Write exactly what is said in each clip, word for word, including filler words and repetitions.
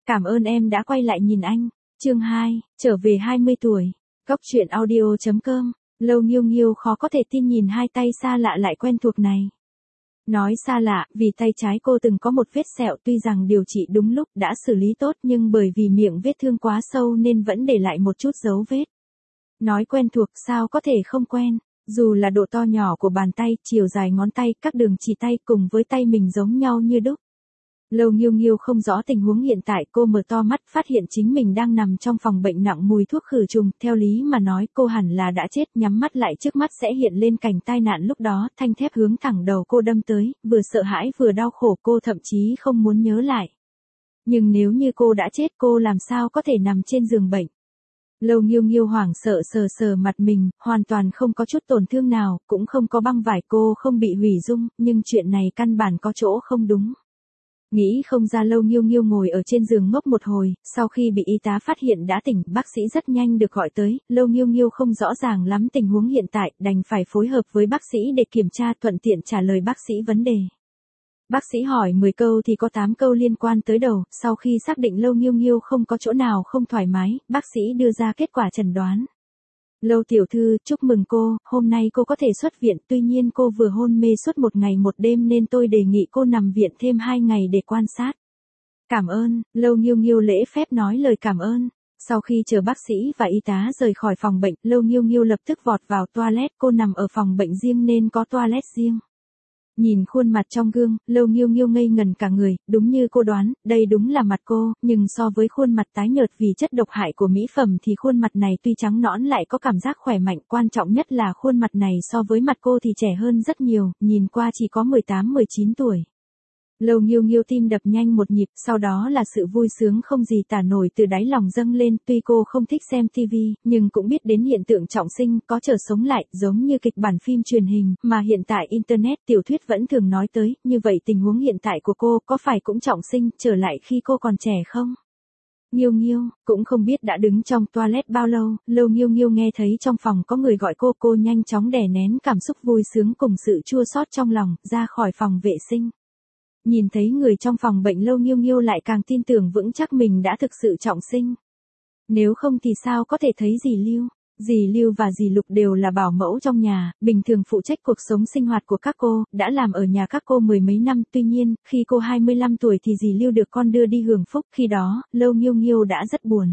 Cảm ơn em đã quay lại nhìn anh. Chương hai, trở về hai mươi tuổi. Góc truyện audio chấm com. Lâu Nghiêu Nghiêu khó có thể tin nhìn hai tay xa lạ lại quen thuộc này. Nói xa lạ, vì tay trái cô từng có một vết sẹo, tuy rằng điều trị đúng lúc đã xử lý tốt nhưng bởi vì miệng vết thương quá sâu nên vẫn để lại một chút dấu vết. Nói quen thuộc sao có thể không quen, dù là độ to nhỏ của bàn tay, chiều dài ngón tay, các đường chỉ tay cùng với tay mình giống nhau như đúc. Lâu Nghiêu Nghiêu không rõ tình huống hiện tại, cô mở to mắt phát hiện chính mình đang nằm trong phòng bệnh nặng mùi thuốc khử trùng, theo lý mà nói cô hẳn là đã chết, nhắm mắt lại trước mắt sẽ hiện lên cảnh tai nạn lúc đó, thanh thép hướng thẳng đầu cô đâm tới, vừa sợ hãi vừa đau khổ, cô thậm chí không muốn nhớ lại. Nhưng nếu như cô đã chết cô làm sao có thể nằm trên giường bệnh. Lâu Nghiêu Nghiêu hoảng sợ sờ sờ mặt mình, hoàn toàn không có chút tổn thương nào, cũng không có băng vải, cô không bị hủy dung, nhưng chuyện này căn bản có chỗ không đúng. Nghĩ không ra, Lâu Nghiêu Nghiêu ngồi ở trên giường ngốc một hồi, sau khi bị y tá phát hiện đã tỉnh, bác sĩ rất nhanh được gọi tới, Lâu Nghiêu Nghiêu không rõ ràng lắm tình huống hiện tại, đành phải phối hợp với bác sĩ để kiểm tra, thuận tiện trả lời bác sĩ vấn đề. Bác sĩ hỏi mười câu thì có tám câu liên quan tới đầu, sau khi xác định Lâu Nghiêu Nghiêu không có chỗ nào không thoải mái, bác sĩ đưa ra kết quả chẩn đoán. Lâu tiểu thư, chúc mừng cô, hôm nay cô có thể xuất viện, tuy nhiên cô vừa hôn mê suốt một ngày một đêm nên tôi đề nghị cô nằm viện thêm hai ngày để quan sát. Cảm ơn, Lâu Nghiêu Nghiêu lễ phép nói lời cảm ơn. Sau khi chờ bác sĩ và y tá rời khỏi phòng bệnh, Lâu Nghiêu Nghiêu lập tức vọt vào toilet, cô nằm ở phòng bệnh riêng nên có toilet riêng. Nhìn khuôn mặt trong gương, Lâu Nghiêu Nghiêu ngây ngần cả người, đúng như cô đoán, đây đúng là mặt cô, nhưng so với khuôn mặt tái nhợt vì chất độc hại của mỹ phẩm thì khuôn mặt này tuy trắng nõn lại có cảm giác khỏe mạnh, quan trọng nhất là khuôn mặt này so với mặt cô thì trẻ hơn rất nhiều, nhìn qua chỉ có mười tám mười chín tuổi. Lâu Nghiêu Nghiêu tim đập nhanh một nhịp, sau đó là sự vui sướng không gì tả nổi từ đáy lòng dâng lên, tuy cô không thích xem tivi, nhưng cũng biết đến hiện tượng trọng sinh, có trở sống lại, giống như kịch bản phim truyền hình, mà hiện tại Internet tiểu thuyết vẫn thường nói tới, như vậy tình huống hiện tại của cô có phải cũng trọng sinh, trở lại khi cô còn trẻ không? Nghiêu Nghiêu, cũng không biết đã đứng trong toilet bao lâu, Lâu Nghiêu Nghiêu nghe thấy trong phòng có người gọi cô, cô nhanh chóng đè nén cảm xúc vui sướng cùng sự chua xót trong lòng, ra khỏi phòng vệ sinh. Nhìn thấy người trong phòng bệnh, Lâu Nghiêu Nghiêu lại càng tin tưởng vững chắc mình đã thực sự trọng sinh. Nếu không thì sao có thể thấy dì Lưu. Dì Lưu và dì Lục đều là bảo mẫu trong nhà, bình thường phụ trách cuộc sống sinh hoạt của các cô, đã làm ở nhà các cô mười mấy năm, tuy nhiên, khi cô hai mươi lăm tuổi thì dì Lưu được con đưa đi hưởng phúc, khi đó, Lâu Nghiêu Nghiêu đã rất buồn.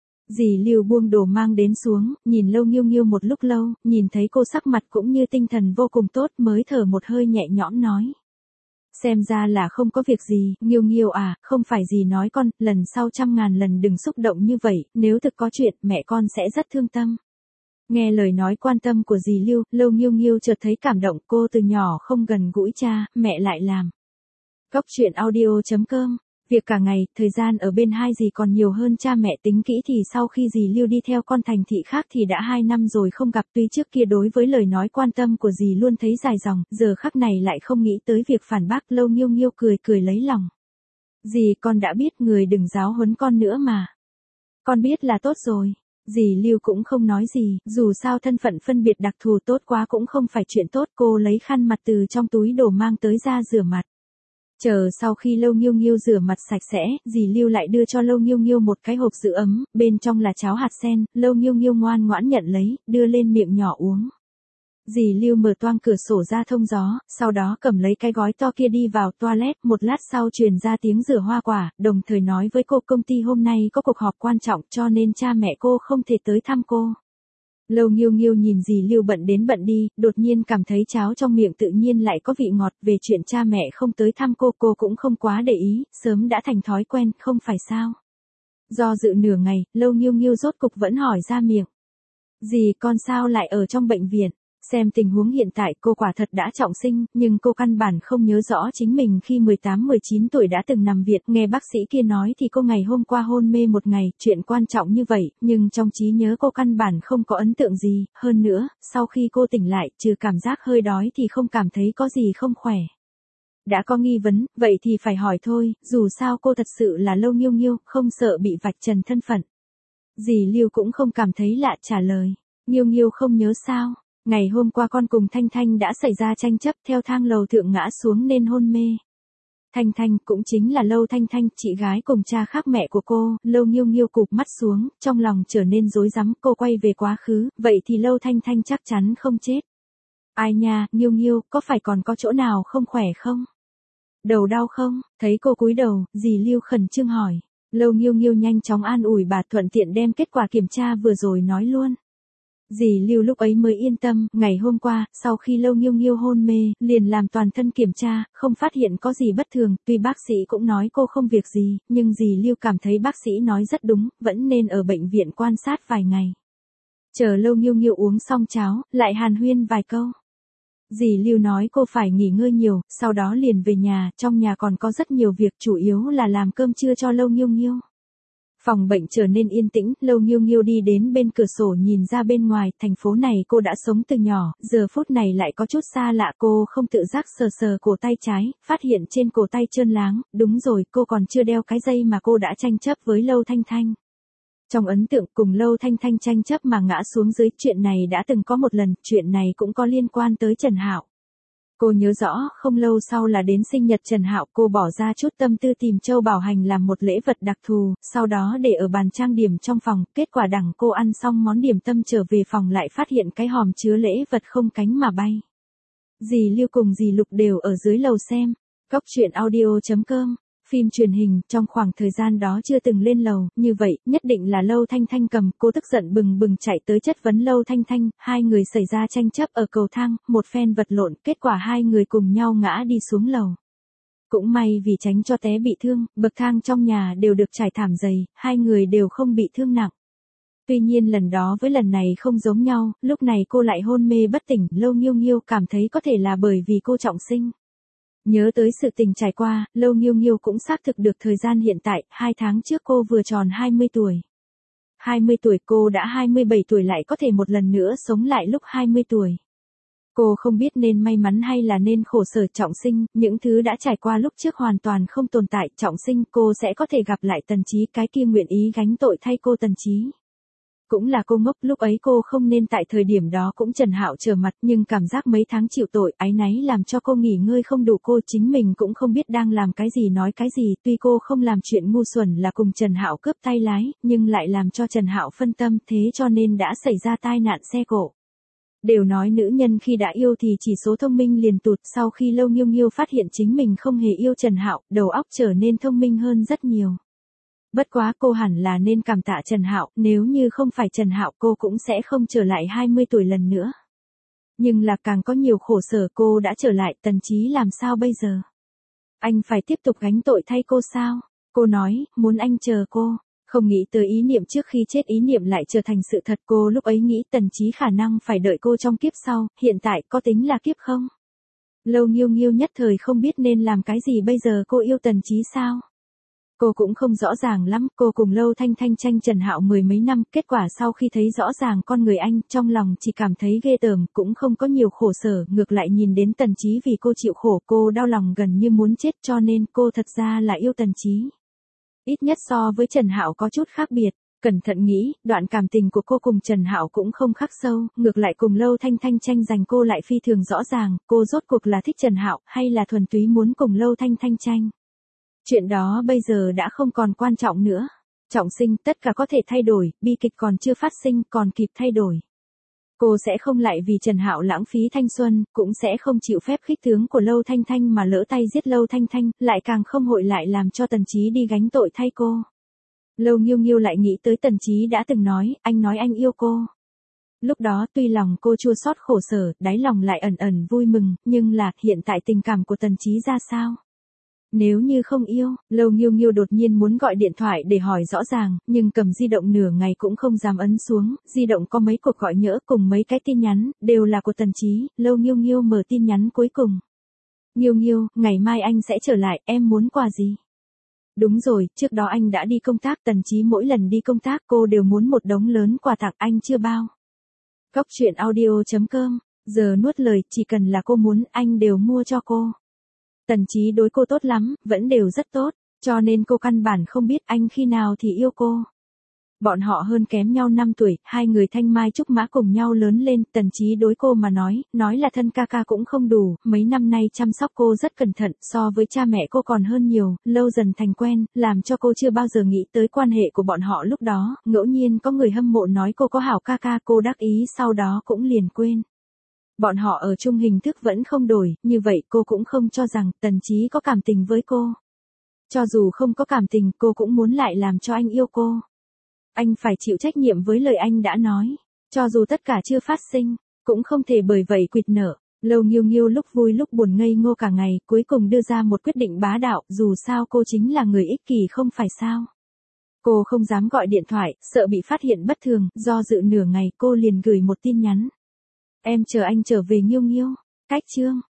Dì Lưu buông đồ mang đến xuống, nhìn Lâu Nghiêu Nghiêu một lúc lâu, nhìn thấy cô sắc mặt cũng như tinh thần vô cùng tốt mới thở một hơi nhẹ nhõm nói. Xem ra là không có việc gì, Nghiêu Nghiêu à, không phải dì nói con, lần sau trăm ngàn lần đừng xúc động như vậy, nếu thực có chuyện, mẹ con sẽ rất thương tâm. Nghe lời nói quan tâm của dì Lưu, Lâu Nghiêu Nghiêu chợt thấy cảm động, cô từ nhỏ không gần gũi cha, mẹ lại làm. Góc truyện audio chấm com. Việc cả ngày, thời gian ở bên hai dì còn nhiều hơn cha mẹ, tính kỹ thì sau khi dì Lưu đi theo con thành thị khác thì đã hai năm rồi không gặp, tuy trước kia đối với lời nói quan tâm của dì luôn thấy dài dòng, giờ khắc này lại không nghĩ tới việc phản bác. Lâu Nghiêu Nghiêu cười cười lấy lòng. Dì, con đã biết, người đừng giáo huấn con nữa mà. Con biết là tốt rồi. Dì Lưu cũng không nói gì, dù sao thân phận phân biệt đặc thù tốt quá cũng không phải chuyện tốt, cô lấy khăn mặt từ trong túi đồ mang tới ra rửa mặt. Chờ sau khi Lâu Nghiêu Nghiêu rửa mặt sạch sẽ, dì Lưu lại đưa cho Lâu Nghiêu Nghiêu một cái hộp giữ ấm, bên trong là cháo hạt sen, Lâu Nghiêu Nghiêu ngoan ngoãn nhận lấy, đưa lên miệng nhỏ uống. Dì Lưu mở toang cửa sổ ra thông gió, sau đó cầm lấy cái gói to kia đi vào toilet, một lát sau truyền ra tiếng rửa hoa quả, đồng thời nói với cô công ty hôm nay có cuộc họp quan trọng cho nên cha mẹ cô không thể tới thăm cô. Lâu Nghiêu Nghiêu nhìn dì Lưu bận đến bận đi, đột nhiên cảm thấy cháo trong miệng tự nhiên lại có vị ngọt, về chuyện cha mẹ không tới thăm cô, cô cũng không quá để ý, sớm đã thành thói quen, không phải sao. Do dự nửa ngày, Lâu Nghiêu Nghiêu rốt cục vẫn hỏi ra miệng. Dì, con sao lại ở trong bệnh viện? Xem tình huống hiện tại cô quả thật đã trọng sinh, nhưng cô căn bản không nhớ rõ chính mình khi mười tám mười chín tuổi đã từng nằm viện, nghe bác sĩ kia nói thì cô ngày hôm qua hôn mê một ngày, chuyện quan trọng như vậy, nhưng trong trí nhớ cô căn bản không có ấn tượng gì, hơn nữa, sau khi cô tỉnh lại, trừ cảm giác hơi đói thì không cảm thấy có gì không khỏe. Đã có nghi vấn, vậy thì phải hỏi thôi, dù sao cô thật sự là Lâu Nghiêu Nghiêu, không sợ bị vạch trần thân phận. Dì Lưu cũng không cảm thấy lạ trả lời, Nghiêu Nghiêu không nhớ sao? Ngày hôm qua con cùng Thanh Thanh đã xảy ra tranh chấp, theo thang lầu thượng ngã xuống nên hôn mê. Thanh Thanh cũng chính là Lâu Thanh Thanh, chị gái cùng cha khác mẹ của cô. Lâu Nghiêu Nghiêu cụp mắt xuống, trong lòng trở nên rối rắm. Cô quay về quá khứ, vậy thì Lâu Thanh Thanh chắc chắn không chết. Ai nha, Nghiêu Nghiêu, có phải còn có chỗ nào không khỏe không? Đầu đau không? Thấy cô cúi đầu, dì Lưu khẩn trương hỏi. Lâu Nghiêu Nghiêu nhanh chóng an ủi bà, thuận tiện đem kết quả kiểm tra vừa rồi nói luôn. Dì Lưu lúc ấy mới yên tâm. Ngày hôm qua, sau khi Lâu Nghiêu Nghiêu hôn mê, liền làm toàn thân kiểm tra, không phát hiện có gì bất thường. Tuy bác sĩ cũng nói cô không việc gì, nhưng dì Lưu cảm thấy bác sĩ nói rất đúng, vẫn nên ở bệnh viện quan sát vài ngày. Chờ Lâu Nghiêu Nghiêu uống xong cháo, lại hàn huyên vài câu. Dì Lưu nói cô phải nghỉ ngơi nhiều, sau đó liền về nhà, trong nhà còn có rất nhiều việc, chủ yếu là làm cơm trưa cho Lâu Nghiêu Nghiêu. Phòng bệnh trở nên yên tĩnh, Lâu Nghiêu Nghiêu đi đến bên cửa sổ nhìn ra bên ngoài. Thành phố này cô đã sống từ nhỏ, giờ phút này lại có chút xa lạ. Cô không tự giác sờ sờ cổ tay trái, phát hiện trên cổ tay trơn láng. Đúng rồi, cô còn chưa đeo cái dây mà cô đã tranh chấp với Lâu Thanh Thanh. Trong ấn tượng cùng Lâu Thanh Thanh tranh chấp mà ngã xuống dưới, chuyện này đã từng có một lần, chuyện này cũng có liên quan tới Trần Hạo. Cô nhớ rõ, không lâu sau là đến sinh nhật Trần Hạo, cô bỏ ra chút tâm tư tìm Châu Bảo Hành làm một lễ vật đặc thù, sau đó để ở bàn trang điểm trong phòng. Kết quả đẳng cô ăn xong món điểm tâm trở về phòng lại phát hiện cái hòm chứa lễ vật không cánh mà bay. Dì Lưu cùng dì Lục đều ở dưới lầu xem. Cóc truyện audio chấm com. Phim truyền hình, trong khoảng thời gian đó chưa từng lên lầu, như vậy, nhất định là Lâu Thanh Thanh cầm. Cô tức giận bừng bừng chạy tới chất vấn Lâu Thanh Thanh. Hai người xảy ra tranh chấp ở cầu thang, một phen vật lộn, kết quả hai người cùng nhau ngã đi xuống lầu. Cũng may vì tránh cho té bị thương, bậc thang trong nhà đều được trải thảm dày, hai người đều không bị thương nặng. Tuy nhiên lần đó với lần này không giống nhau, lúc này cô lại hôn mê bất tỉnh. Lâu Nghiêu Nghiêu cảm thấy có thể là bởi vì cô trọng sinh. Nhớ tới sự tình trải qua, Lâu Nghiêu Nghiêu cũng xác thực được thời gian hiện tại. Hai tháng trước cô vừa tròn hai mươi tuổi. hai mươi tuổi, cô đã hai mươi bảy tuổi, lại có thể một lần nữa sống lại lúc hai mươi tuổi. Cô không biết nên may mắn hay là nên khổ sở. Trọng sinh, những thứ đã trải qua lúc trước hoàn toàn không tồn tại. Trọng sinh, cô sẽ có thể gặp lại Tần Chí, cái kia nguyện ý gánh tội thay cô Tần Chí. Cũng là cô ngốc, lúc ấy cô không nên tại thời điểm đó cũng Trần Hạo trở mặt, nhưng cảm giác mấy tháng chịu tội, áy náy làm cho cô nghỉ ngơi không đủ. Cô chính mình cũng không biết đang làm cái gì nói cái gì, tuy cô không làm chuyện ngu xuẩn là cùng Trần Hạo cướp tay lái, nhưng lại làm cho Trần Hạo phân tâm, thế cho nên đã xảy ra tai nạn xe cộ. Đều nói nữ nhân khi đã yêu thì chỉ số thông minh liền tụt. Sau khi Lâu Nghiêu Nghiêu phát hiện chính mình không hề yêu Trần Hạo, đầu óc trở nên thông minh hơn rất nhiều. Bất quá cô hẳn là nên cảm tạ Trần Hạo, nếu như không phải Trần Hạo cô cũng sẽ không trở lại hai mươi tuổi lần nữa. Nhưng là càng có nhiều khổ sở, cô đã trở lại. Tần Chí làm sao bây giờ? Anh phải tiếp tục gánh tội thay cô sao? Cô nói, muốn anh chờ cô. Không nghĩ tới ý niệm trước khi chết, ý niệm lại trở thành sự thật. Cô lúc ấy nghĩ Tần Chí khả năng phải đợi cô trong kiếp sau, hiện tại có tính là kiếp không? Lâu Nghiêu Nghiêu nhất thời không biết nên làm cái gì bây giờ. Cô yêu Tần Chí sao? Cô cũng không rõ ràng lắm. Cô cùng Lâu Thanh Thanh tranh Trần Hạo mười mấy năm, kết quả sau khi thấy rõ ràng con người anh, trong lòng chỉ cảm thấy ghê tởm, cũng không có nhiều khổ sở. Ngược lại nhìn đến Tần Chí vì cô chịu khổ, cô đau lòng gần như muốn chết, cho nên cô thật ra là yêu Tần Chí. Ít nhất so với Trần Hạo có chút khác biệt. Cẩn thận nghĩ, đoạn cảm tình của cô cùng Trần Hạo cũng không khắc sâu, ngược lại cùng Lâu Thanh Thanh tranh giành cô lại phi thường rõ ràng. Cô rốt cuộc là thích Trần Hạo hay là thuần túy muốn cùng Lâu Thanh Thanh tranh? Chuyện đó bây giờ đã không còn quan trọng nữa. Trọng sinh, tất cả có thể thay đổi, bi kịch còn chưa phát sinh, còn kịp thay đổi. Cô sẽ không lại vì Trần Hạo lãng phí thanh xuân, cũng sẽ không chịu phép khích tướng của Lâu Thanh Thanh mà lỡ tay giết Lâu Thanh Thanh, lại càng không hội lại làm cho Tần Chí đi gánh tội thay cô. Lâu Nghiêu Nghiêu lại nghĩ tới Tần Chí đã từng nói, anh nói anh yêu cô. Lúc đó tuy lòng cô chua xót khổ sở, đáy lòng lại ẩn ẩn vui mừng, nhưng là, hiện tại tình cảm của Tần Chí ra sao? Nếu như không yêu, Lâu Nghiêu Nghiêu đột nhiên muốn gọi điện thoại để hỏi rõ ràng, nhưng cầm di động nửa ngày cũng không dám ấn xuống. Di động có mấy cuộc gọi nhỡ cùng mấy cái tin nhắn, đều là của Tần Chí. Lâu Nghiêu Nghiêu mở tin nhắn cuối cùng. Nghiêu Nghiêu, ngày mai anh sẽ trở lại, em muốn quà gì? Đúng rồi, trước đó anh đã đi công tác. Tần Chí mỗi lần đi công tác cô đều muốn một đống lớn quà tặng, anh chưa bao. Cóc truyện audio chấm com, giờ nuốt lời, chỉ cần là cô muốn, anh đều mua cho cô. Tần Chí đối cô tốt lắm, vẫn đều rất tốt, cho nên cô căn bản không biết anh khi nào thì yêu cô. Bọn họ hơn kém nhau năm tuổi, hai người thanh mai trúc mã cùng nhau lớn lên, Tần Chí đối cô mà nói, nói là thân ca ca cũng không đủ, mấy năm nay chăm sóc cô rất cẩn thận, so với cha mẹ cô còn hơn nhiều, lâu dần thành quen, làm cho cô chưa bao giờ nghĩ tới quan hệ của bọn họ lúc đó, ngẫu nhiên có người hâm mộ nói cô có hảo ca ca, cô đắc ý sau đó cũng liền quên. Bọn họ ở chung hình thức vẫn không đổi, như vậy cô cũng không cho rằng Tần Chí có cảm tình với cô. Cho dù không có cảm tình, cô cũng muốn lại làm cho anh yêu cô. Anh phải chịu trách nhiệm với lời anh đã nói. Cho dù tất cả chưa phát sinh, cũng không thể bởi vậy quỵt nở. Lâu Nghiêu Nghiêu lúc vui lúc buồn ngây ngô cả ngày, cuối cùng đưa ra một quyết định bá đạo, dù sao cô chính là người ích kỷ không phải sao. Cô không dám gọi điện thoại, sợ bị phát hiện bất thường, do dự nửa ngày cô liền gửi một tin nhắn. Em chờ anh trở về Nghiêu Nghiêu. Cách chương.